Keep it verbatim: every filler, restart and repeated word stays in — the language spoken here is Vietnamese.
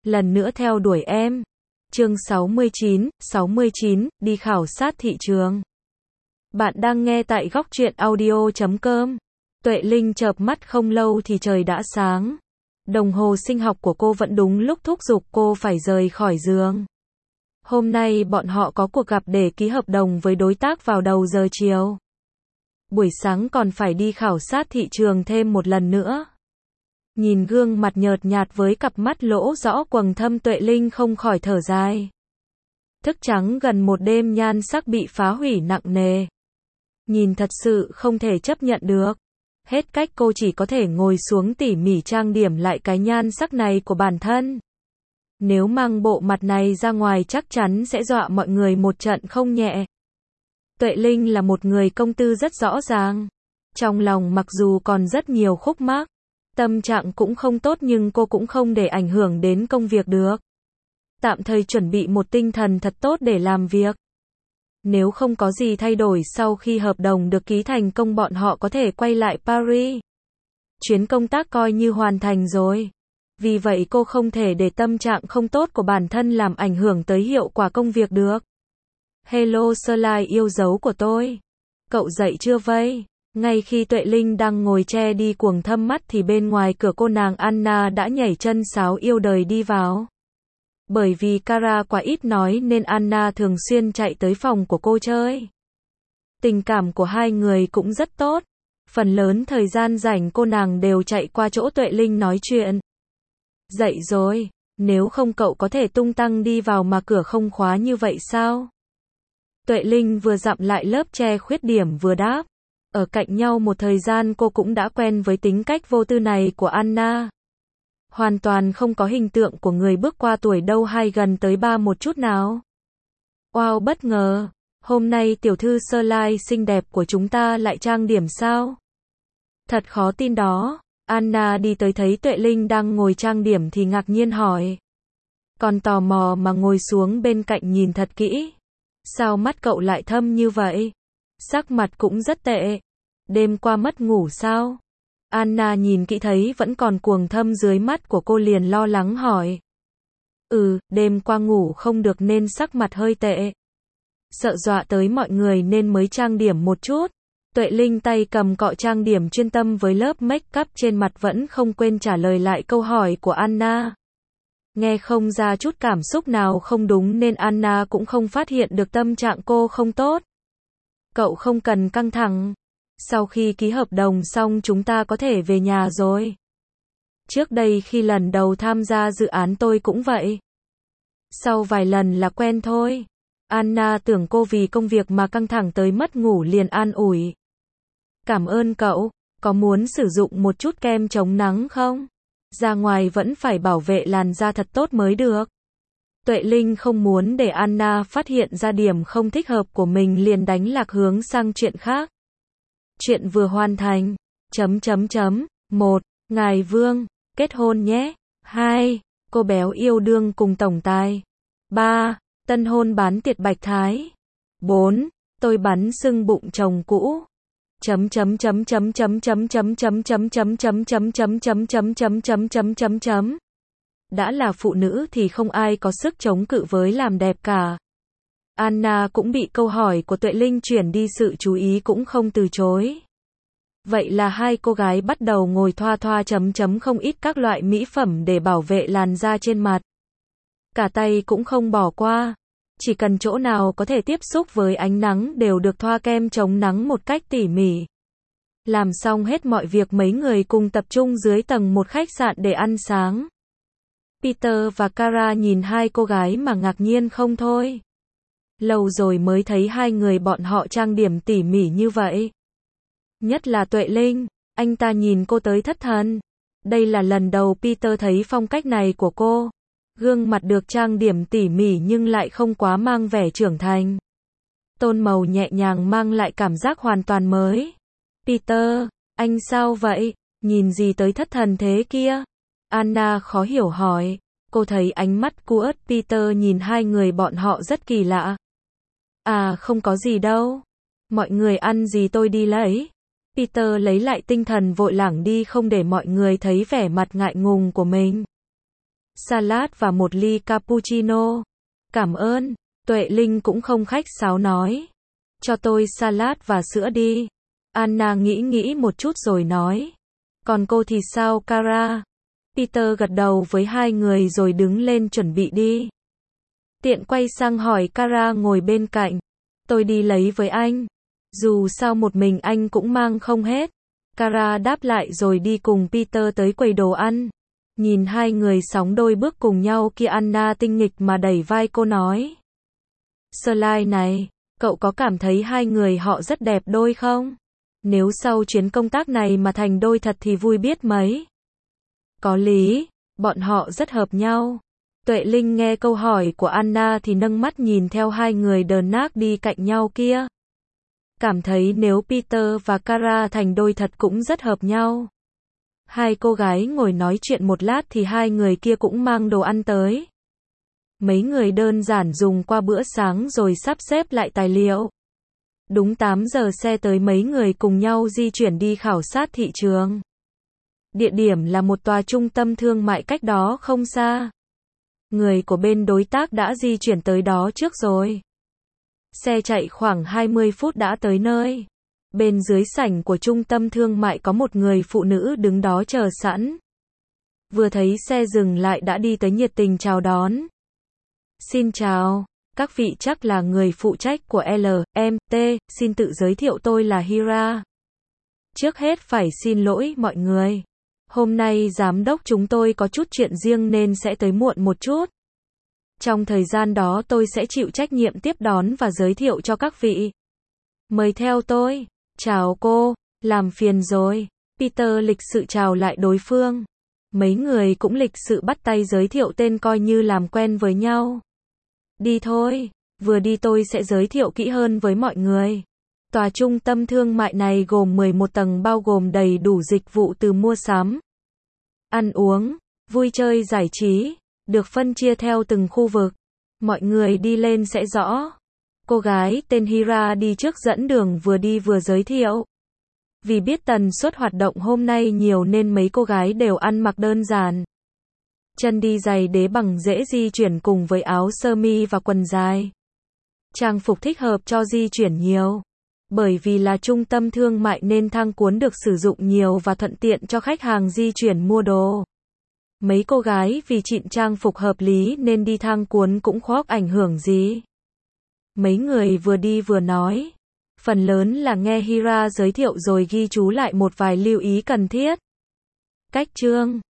lần nữa theo đuổi em. Chương sáu mươi chín, sáu mươi chín, đi khảo sát thị trường. Bạn đang nghe tại góc truyện audio chấm com. Tuệ Linh chợp mắt không lâu thì trời đã sáng. Đồng hồ sinh học của cô vẫn đúng lúc thúc giục cô phải rời khỏi giường. Hôm nay bọn họ có cuộc gặp để ký hợp đồng với đối tác vào đầu giờ chiều. Buổi sáng còn phải đi khảo sát thị trường thêm một lần nữa. Nhìn gương mặt nhợt nhạt với cặp mắt lỗ rõ quầng thâm, Tuệ Linh không khỏi thở dài. Thức trắng gần một đêm, nhan sắc bị phá hủy nặng nề. Nhìn thật sự không thể chấp nhận được. Hết cách cô chỉ có thể ngồi xuống tỉ mỉ trang điểm lại cái nhan sắc này của bản thân. Nếu mang bộ mặt này ra ngoài chắc chắn sẽ dọa mọi người một trận không nhẹ. Tuệ Linh là một người công tư rất rõ ràng. Trong lòng mặc dù còn rất nhiều khúc mắc, tâm trạng cũng không tốt, nhưng cô cũng không để ảnh hưởng đến công việc được. Tạm thời chuẩn bị một tinh thần thật tốt để làm việc. Nếu không có gì thay đổi sau khi hợp đồng được ký thành công, bọn họ có thể quay lại Paris. Chuyến công tác coi như hoàn thành rồi. Vì vậy cô không thể để tâm trạng không tốt của bản thân làm ảnh hưởng tới hiệu quả công việc được. Hello Sly yêu dấu của tôi. Cậu dậy chưa vậy? Ngay khi Tuệ Linh đang ngồi che đi cuồng thâm mắt thì bên ngoài cửa cô nàng Anna đã nhảy chân sáo yêu đời đi vào. Bởi vì Kara quá ít nói nên Anna thường xuyên chạy tới phòng của cô chơi. Tình cảm của hai người cũng rất tốt. Phần lớn thời gian rảnh cô nàng đều chạy qua chỗ Tuệ Linh nói chuyện. Dậy rồi, nếu không cậu có thể tung tăng đi vào mà cửa không khóa như vậy sao? Tuệ Linh vừa dặm lại lớp che khuyết điểm vừa đáp. Ở cạnh nhau một thời gian cô cũng đã quen với tính cách vô tư này của Anna. Hoàn toàn không có hình tượng của người bước qua tuổi đâu hay gần tới ba một chút nào. Wow, bất ngờ, hôm nay tiểu thư Sly xinh đẹp của chúng ta lại trang điểm sao? Thật khó tin đó. Anna đi tới thấy Tuệ Linh đang ngồi trang điểm thì ngạc nhiên hỏi. Còn tò mò mà ngồi xuống bên cạnh nhìn thật kỹ. Sao mắt cậu lại thâm như vậy? Sắc mặt cũng rất tệ. Đêm qua mất ngủ sao? Anna nhìn kỹ thấy vẫn còn cuồng thâm dưới mắt của cô liền lo lắng hỏi. Ừ, đêm qua ngủ không được nên sắc mặt hơi tệ. Sợ dọa tới mọi người nên mới trang điểm một chút. Tuệ Linh tay cầm cọ trang điểm chuyên tâm với lớp make up trên mặt vẫn không quên trả lời lại câu hỏi của Anna. Nghe không ra chút cảm xúc nào không đúng nên Anna cũng không phát hiện được tâm trạng cô không tốt. Cậu không cần căng thẳng. Sau khi ký hợp đồng xong chúng ta có thể về nhà rồi. Trước đây khi lần đầu tham gia dự án tôi cũng vậy. Sau vài lần là quen thôi. Anna tưởng cô vì công việc mà căng thẳng tới mất ngủ liền an ủi. Cảm ơn cậu, có muốn sử dụng một chút kem chống nắng không? Ra ngoài vẫn phải bảo vệ làn da thật tốt mới được. Tuệ Linh không muốn để Anna phát hiện ra điểm không thích hợp của mình liền đánh lạc hướng sang chuyện khác. Chuyện vừa hoàn thành. Chấm chấm chấm. một. Ngài Vương, kết hôn nhé. hai. Cô béo yêu đương cùng tổng tài. ba. Tân hôn bán tiệc bạch thái. bốn. Tôi bắn sưng bụng chồng cũ. Chấm chấm chấm chấm chấm chấm chấm chấm chấm chấm chấm chấm chấm chấm chấm chấm chấm chấm chấm chấm. Đã là phụ nữ thì không ai có sức chống cự với làm đẹp cả. Anna cũng bị câu hỏi của Tuệ Linh chuyển đi sự chú ý cũng không từ chối. Vậy là hai cô gái bắt đầu ngồi thoa thoa chấm chấm không ít các loại mỹ phẩm để bảo vệ làn da trên mặt. Cả tay cũng không bỏ qua. Chỉ cần chỗ nào có thể tiếp xúc với ánh nắng đều được thoa kem chống nắng một cách tỉ mỉ. Làm xong hết mọi việc mấy người cùng tập trung dưới tầng một khách sạn để ăn sáng. Peter và Kara nhìn hai cô gái mà ngạc nhiên không thôi. Lâu rồi mới thấy hai người bọn họ trang điểm tỉ mỉ như vậy. Nhất là Tuệ Linh, anh ta nhìn cô tới thất thần. Đây là lần đầu Peter thấy phong cách này của cô. Gương mặt được trang điểm tỉ mỉ nhưng lại không quá mang vẻ trưởng thành. Tông màu nhẹ nhàng mang lại cảm giác hoàn toàn mới. Peter, anh sao vậy? Nhìn gì tới thất thần thế kia? Anna khó hiểu hỏi. Cô thấy ánh mắt cu ớt Peter nhìn hai người bọn họ rất kỳ lạ. À không có gì đâu. Mọi người ăn gì tôi đi lấy. Peter lấy lại tinh thần vội lảng đi không để mọi người thấy vẻ mặt ngại ngùng của mình. salad và một ly cappuccino. Cảm ơn. Tuệ Linh cũng không khách sáo nói. Cho tôi salad và sữa đi. Anna nghĩ nghĩ một chút rồi nói. Còn cô thì sao Kara? Peter gật đầu với hai người rồi đứng lên chuẩn bị đi. Tiện quay sang hỏi Kara ngồi bên cạnh. Tôi đi lấy với anh. Dù sao một mình anh cũng mang không hết. Kara đáp lại rồi đi cùng Peter tới quầy đồ ăn. Nhìn hai người sóng đôi bước cùng nhau kia, Anna tinh nghịch mà đẩy vai cô nói. Slide này, cậu có cảm thấy hai người họ rất đẹp đôi không? Nếu sau chuyến công tác này mà thành đôi thật thì vui biết mấy. Có lý, bọn họ rất hợp nhau. Tuệ Linh nghe câu hỏi của Anna thì nâng mắt nhìn theo hai người đờn nác đi cạnh nhau kia. Cảm thấy nếu Peter và Kara thành đôi thật cũng rất hợp nhau. Hai cô gái ngồi nói chuyện một lát thì hai người kia cũng mang đồ ăn tới. Mấy người đơn giản dùng qua bữa sáng rồi sắp xếp lại tài liệu. Đúng tám giờ xe tới, mấy người cùng nhau di chuyển đi khảo sát thị trường. Địa điểm là một tòa trung tâm thương mại cách đó không xa. Người của bên đối tác đã di chuyển tới đó trước rồi. Xe chạy khoảng hai mươi phút đã tới nơi. Bên dưới sảnh của trung tâm thương mại có một người phụ nữ đứng đó chờ sẵn. Vừa thấy xe dừng lại đã đi tới nhiệt tình chào đón. Xin chào, các vị chắc là người phụ trách của lờ em tê, xin tự giới thiệu tôi là Hira. Trước hết phải xin lỗi mọi người. Hôm nay giám đốc chúng tôi có chút chuyện riêng nên sẽ tới muộn một chút. Trong thời gian đó tôi sẽ chịu trách nhiệm tiếp đón và giới thiệu cho các vị. Mời theo tôi. Chào cô, làm phiền rồi. Peter lịch sự chào lại đối phương. Mấy người cũng lịch sự bắt tay giới thiệu tên coi như làm quen với nhau. Đi thôi, vừa đi tôi sẽ giới thiệu kỹ hơn với mọi người. Tòa trung tâm thương mại này gồm mười một tầng bao gồm đầy đủ dịch vụ từ mua sắm, ăn uống, vui chơi giải trí, được phân chia theo từng khu vực. Mọi người đi lên sẽ rõ. Cô gái tên Hira đi trước dẫn đường, vừa đi vừa giới thiệu. Vì biết tần suất hoạt động hôm nay nhiều nên mấy cô gái đều ăn mặc đơn giản. Chân đi giày đế bằng dễ di chuyển cùng với áo sơ mi và quần dài. Trang phục thích hợp cho di chuyển nhiều. Bởi vì là trung tâm thương mại nên thang cuốn được sử dụng nhiều và thuận tiện cho khách hàng di chuyển mua đồ. Mấy cô gái vì chịn trang phục hợp lý nên đi thang cuốn cũng khó ảnh hưởng gì. Mấy người vừa đi vừa nói. Phần lớn là nghe Hira giới thiệu rồi ghi chú lại một vài lưu ý cần thiết. Cách chương